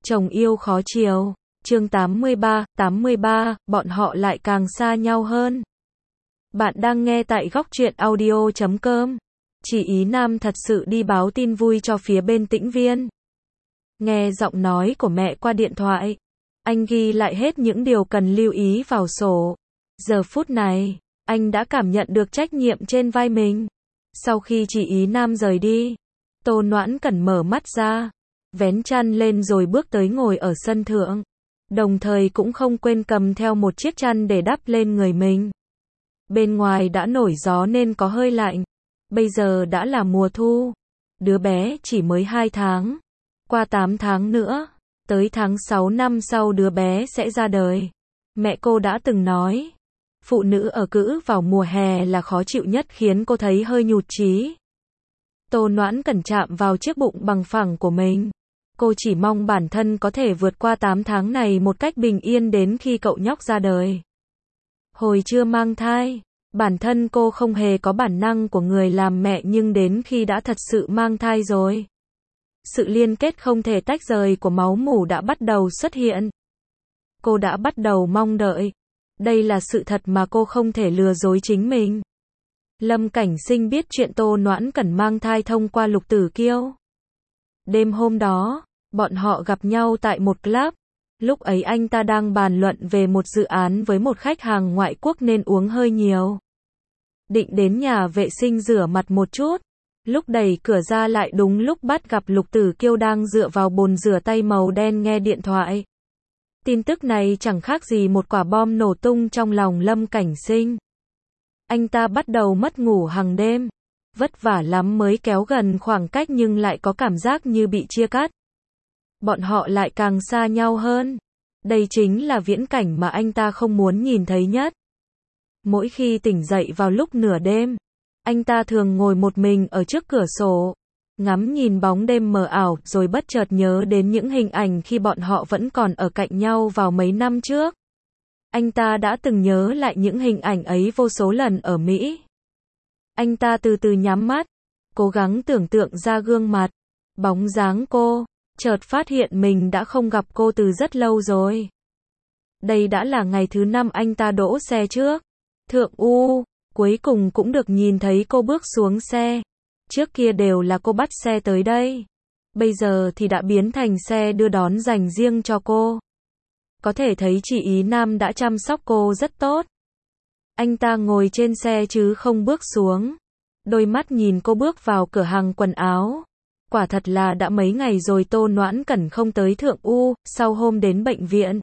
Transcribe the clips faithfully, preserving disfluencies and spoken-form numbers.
Chồng yêu khó chiều. Chương tám mươi ba, tám mươi ba, bọn họ lại càng xa nhau hơn. Bạn đang nghe tại góc truyện audio chấm com. Chị Ý Nam thật sự đi báo tin vui cho phía bên Tĩnh Viên. Nghe giọng nói của mẹ qua điện thoại, anh ghi lại hết những điều cần lưu ý vào sổ. Giờ phút này, anh đã cảm nhận được trách nhiệm trên vai mình. Sau khi chị Ý Nam rời đi, Tô Noãn Cẩn mở mắt ra, vén chăn lên rồi bước tới ngồi ở sân thượng. Đồng thời cũng không quên cầm theo một chiếc chăn để đắp lên người mình. Bên ngoài đã nổi gió nên có hơi lạnh. Bây giờ đã là mùa thu. Đứa bé chỉ mới hai tháng. Qua tám tháng nữa, tới tháng sáu năm sau đứa bé sẽ ra đời. Mẹ cô đã từng nói, phụ nữ ở cữ vào mùa hè là khó chịu nhất, khiến cô thấy hơi nhụt chí. Tô Noãn Cẩn chạm vào chiếc bụng bằng phẳng của mình. Cô chỉ mong bản thân có thể vượt qua tám tháng này một cách bình yên đến khi cậu nhóc ra đời. Hồi chưa mang thai, bản thân cô không hề có bản năng của người làm mẹ, nhưng đến khi đã thật sự mang thai rồi, sự liên kết không thể tách rời của máu mủ đã bắt đầu xuất hiện. Cô đã bắt đầu mong đợi. Đây là sự thật mà cô không thể lừa dối chính mình. Lâm Cảnh Sinh biết chuyện Tô Noãn Cẩn mang thai thông qua Lục Tử Kiêu. Đêm hôm đó, bọn họ gặp nhau tại một club. Lúc ấy anh ta đang bàn luận về một dự án với một khách hàng ngoại quốc nên uống hơi nhiều. Định đến nhà vệ sinh rửa mặt một chút. Lúc đẩy cửa ra lại đúng lúc bắt gặp Lục Tử Kiêu đang dựa vào bồn rửa tay màu đen nghe điện thoại. Tin tức này chẳng khác gì một quả bom nổ tung trong lòng Lâm Cảnh Sinh. Anh ta bắt đầu mất ngủ hàng đêm. Vất vả lắm mới kéo gần khoảng cách nhưng lại có cảm giác như bị chia cắt. Bọn họ lại càng xa nhau hơn. Đây chính là viễn cảnh mà anh ta không muốn nhìn thấy nhất. Mỗi khi tỉnh dậy vào lúc nửa đêm, anh ta thường ngồi một mình ở trước cửa sổ, ngắm nhìn bóng đêm mờ ảo, rồi bất chợt nhớ đến những hình ảnh khi bọn họ vẫn còn ở cạnh nhau vào mấy năm trước. Anh ta đã từng nhớ lại những hình ảnh ấy vô số lần ở Mỹ. Anh ta từ từ nhắm mắt, cố gắng tưởng tượng ra gương mặt, bóng dáng cô, chợt phát hiện mình đã không gặp cô từ rất lâu rồi. Đây đã là ngày thứ năm anh ta đỗ xe trước Thượng U, cuối cùng cũng được nhìn thấy cô bước xuống xe. Trước kia đều là cô bắt xe tới đây. Bây giờ thì đã biến thành xe đưa đón dành riêng cho cô. Có thể thấy chị Ý Nam đã chăm sóc cô rất tốt. Anh ta ngồi trên xe chứ không bước xuống. Đôi mắt nhìn cô bước vào cửa hàng quần áo. Quả thật là đã mấy ngày rồi Tô Noãn Cẩn không tới Thượng U, sau hôm đến bệnh viện.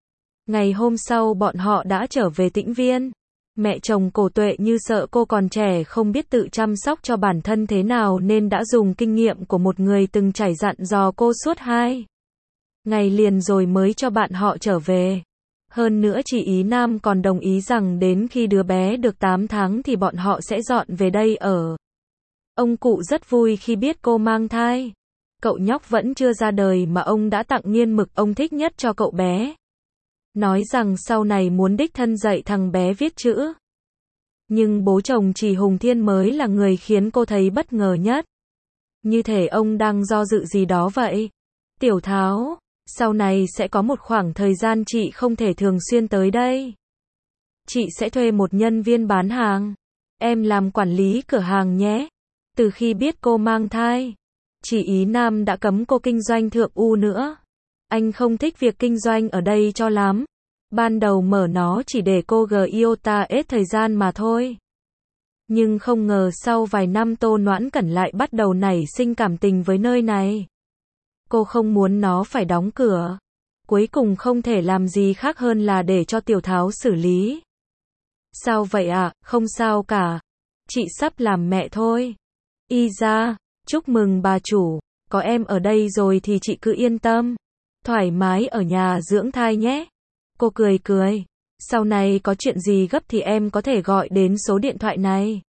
Ngày hôm sau bọn họ đã trở về Tĩnh Viên. Mẹ chồng Cổ Tuệ như sợ cô còn trẻ không biết tự chăm sóc cho bản thân thế nào nên đã dùng kinh nghiệm của một người từng trải dặn dò cô suốt hai ngày liền rồi mới cho bạn họ trở về. Hơn nữa chị Ý Nam còn đồng ý rằng đến khi đứa bé được tám tháng thì bọn họ sẽ dọn về đây ở. Ông cụ rất vui khi biết cô mang thai. Cậu nhóc vẫn chưa ra đời mà ông đã tặng nghiên mực ông thích nhất cho cậu bé. Nói rằng sau này muốn đích thân dạy thằng bé viết chữ. Nhưng bố chồng chị Hùng Thiên mới là người khiến cô thấy bất ngờ nhất. Như thể ông đang do dự gì đó vậy. Tiểu Tháo, sau này sẽ có một khoảng thời gian chị không thể thường xuyên tới đây. Chị sẽ thuê một nhân viên bán hàng. Em làm quản lý cửa hàng nhé. Từ khi biết cô mang thai, chị Ý Nam đã cấm cô kinh doanh Thượng U nữa. Anh không thích việc kinh doanh ở đây cho lắm. Ban đầu mở nó chỉ để cô gờ iota hết thời gian mà thôi. Nhưng không ngờ sau vài năm Tô Noãn Cẩn lại bắt đầu nảy sinh cảm tình với nơi này. Cô không muốn nó phải đóng cửa. Cuối cùng không thể làm gì khác hơn là để cho Tiểu Tháo xử lý. Sao vậy ạ? À? Không sao cả. Chị sắp làm mẹ thôi. Y ra, chúc mừng bà chủ. Có em ở đây rồi thì chị cứ yên tâm. Thoải mái ở nhà dưỡng thai nhé. Cô cười cười. Sau này có chuyện gì gấp thì em có thể gọi đến số điện thoại này.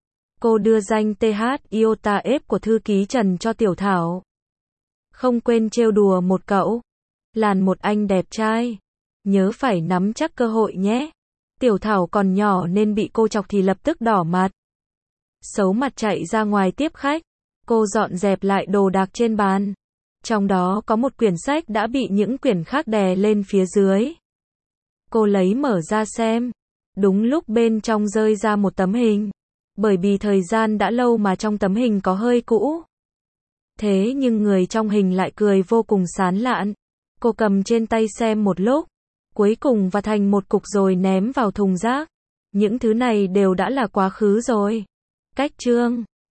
Cô đưa danh tê hát iota F của thư ký Trần cho Tiểu Thảo. Không quên trêu đùa một cậu. Làn một anh đẹp trai. Nhớ phải nắm chắc cơ hội nhé. Tiểu Thảo còn nhỏ nên bị cô chọc thì lập tức đỏ mặt. Xấu mặt chạy ra ngoài tiếp khách. Cô dọn dẹp lại đồ đạc trên bàn. Trong đó có một quyển sách đã bị những quyển khác đè lên phía dưới. Cô lấy mở ra xem. Đúng lúc bên trong rơi ra một tấm hình. Bởi vì thời gian đã lâu mà trong tấm hình có hơi cũ. Thế nhưng người trong hình lại cười vô cùng sán lạn. Cô cầm trên tay xem một lúc. Cuối cùng và thành một cục rồi ném vào thùng rác. Những thứ này đều đã là quá khứ rồi. Cách chương